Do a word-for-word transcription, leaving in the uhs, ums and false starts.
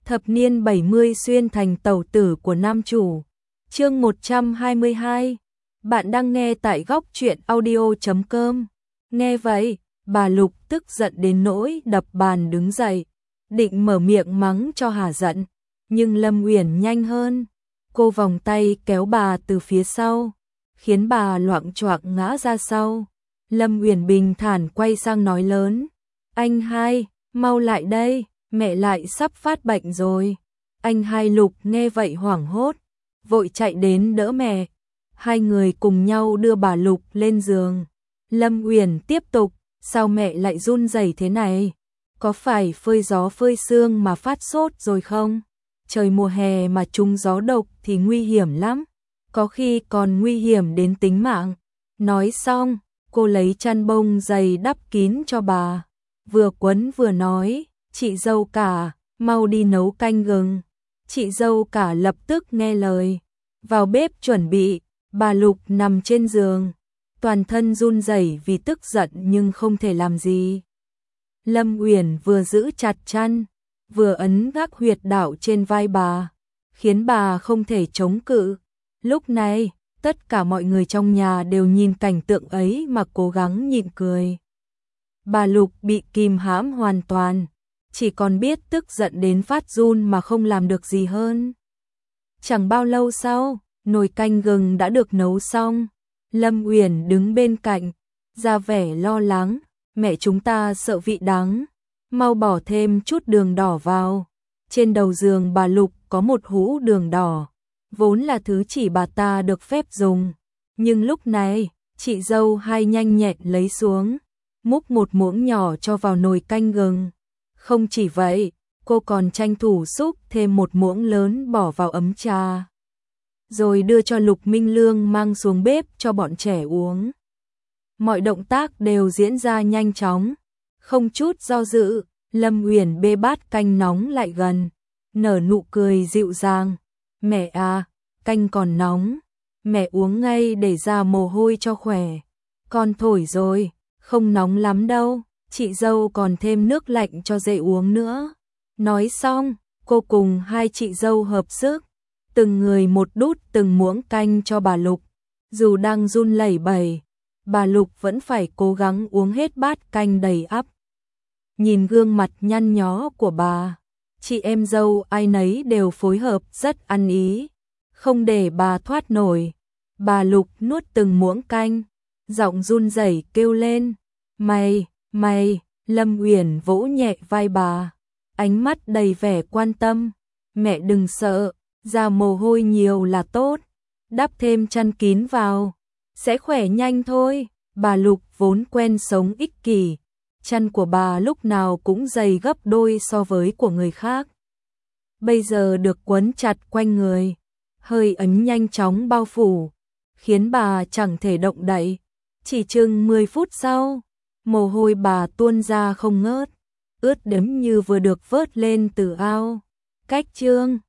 Thập niên bảy mươi xuyên thành tẩu tử của nam chủ. Chương một trăm hai mươi hai. Bạn đang nghe tại góc truyện audio chấm com. Nghe vậy, bà Lục tức giận đến nỗi đập bàn đứng dậy, định mở miệng mắng cho hả giận, nhưng Lâm Uyển nhanh hơn. Cô vòng tay kéo bà từ phía sau, khiến bà loạng choạng ngã ra sau. Lâm Uyển bình thản quay sang nói lớn: "Anh hai, mau lại đây, mẹ lại sắp phát bệnh rồi." Anh hai Lục nghe vậy hoảng hốt, vội chạy đến đỡ mẹ. Hai người cùng nhau đưa bà Lục lên giường. Lâm Uyển tiếp tục: "Sao mẹ lại run rẩy thế này? Có phải phơi gió phơi sương mà phát sốt rồi không? Trời mùa hè mà trúng gió độc thì nguy hiểm lắm, có khi còn nguy hiểm đến tính mạng." Nói xong, cô lấy chăn bông dày đắp kín cho bà, vừa quấn vừa nói: "Chị dâu cả, mau đi nấu canh gừng." Chị dâu cả lập tức nghe lời, vào bếp chuẩn bị. Bà Lục nằm trên giường, toàn thân run rẩy vì tức giận nhưng không thể làm gì. Lâm Uyển vừa giữ chặt chăn, vừa ấn gác huyệt đạo trên vai bà, khiến bà không thể chống cự. Lúc này, tất cả mọi người trong nhà đều nhìn cảnh tượng ấy mà cố gắng nhịn cười. Bà Lục bị kìm hãm hoàn toàn, chỉ còn biết tức giận đến phát run mà không làm được gì hơn. Chẳng bao lâu sau, nồi canh gừng đã được nấu xong. Lâm Uyển đứng bên cạnh, ra vẻ lo lắng: "Mẹ chúng ta sợ vị đắng, mau bỏ thêm chút đường đỏ vào." Trên đầu giường bà Lục có một hũ đường đỏ, vốn là thứ chỉ bà ta được phép dùng. Nhưng lúc này, chị dâu hai nhanh nhẹn lấy xuống, múc một muỗng nhỏ cho vào nồi canh gừng. Không chỉ vậy, cô còn tranh thủ xúc thêm một muỗng lớn bỏ vào ấm trà, rồi đưa cho Lục Minh Lương mang xuống bếp cho bọn trẻ uống. Mọi động tác đều diễn ra nhanh chóng, không chút do dự. Lâm Uyển bê bát canh nóng lại gần, nở nụ cười dịu dàng: "Mẹ à, canh còn nóng, mẹ uống ngay để ra mồ hôi cho khỏe." "Con thổi rồi, không nóng lắm đâu, chị dâu còn thêm nước lạnh cho dễ uống nữa." Nói xong, cô cùng hai chị dâu hợp sức, từng người một đút từng muỗng canh cho bà Lục. Dù đang run lẩy bẩy, bà Lục vẫn phải cố gắng uống hết bát canh đầy ắp. Nhìn gương mặt nhăn nhó của bà, chị em dâu ai nấy đều phối hợp rất ăn ý, không để bà thoát nổi. Bà Lục nuốt từng muỗng canh, giọng run rẩy kêu lên: "Mày, mày." Lâm Uyển vỗ nhẹ vai bà, ánh mắt đầy vẻ quan tâm: "Mẹ đừng sợ, ra mồ hôi nhiều là tốt, đắp thêm chăn kín vào, sẽ khỏe nhanh thôi." Bà Lục vốn quen sống ích kỷ, chăn của bà lúc nào cũng dày gấp đôi so với của người khác. Bây giờ được quấn chặt quanh người, hơi ấm nhanh chóng bao phủ, khiến bà chẳng thể động đậy. Chỉ chừng mười phút sau, mồ hôi bà tuôn ra không ngớt, ướt đẫm như vừa được vớt lên từ ao. Cách chương